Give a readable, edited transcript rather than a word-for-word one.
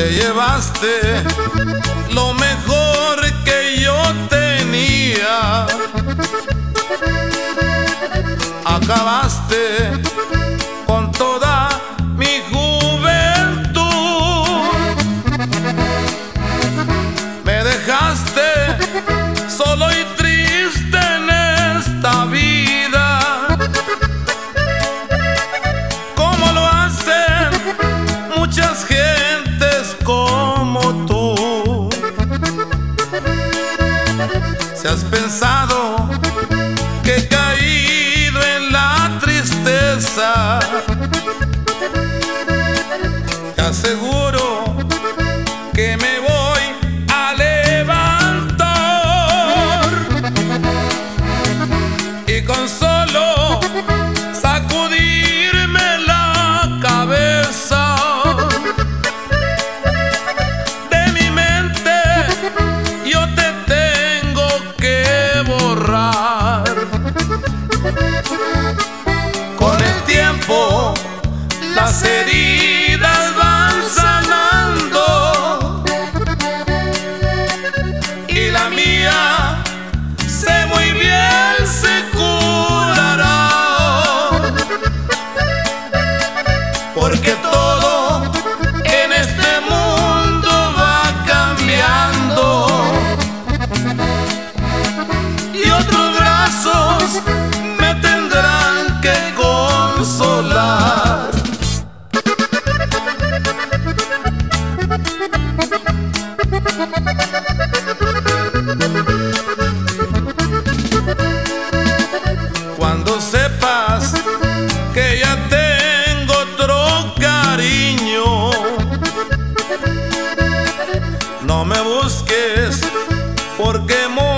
Te llevaste lo mejor que yo tenía. Acabaste con toda mi juventud. Me dejaste solo y triste en esta vida, como lo hacen muchas gentes como tú. Si has pensado que he caído en la tristeza, te aseguro que me voy a levantar, y con solo sacudirme la cabeza de mi mente, yo te tengo que borrar. Con el tiempo las heridas van sanando, y la mía sé muy bien se curará, porque todo en este mundo va cambiando, y otros brazos me tendrán que consolar. Cuando sepas que ya tengo otro cariño, no me busques porque